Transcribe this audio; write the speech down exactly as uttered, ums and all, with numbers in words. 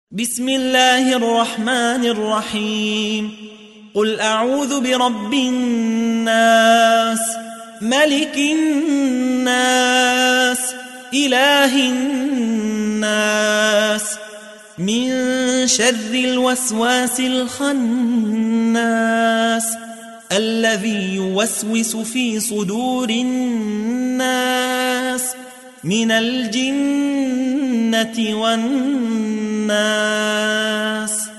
بسم الله الرحمن الرحيم قل أعوذ برب الناس ملك الناس إله الناس من شر الوسواس الخناس الذي يوسوس في صدور الناس من الجنة والناس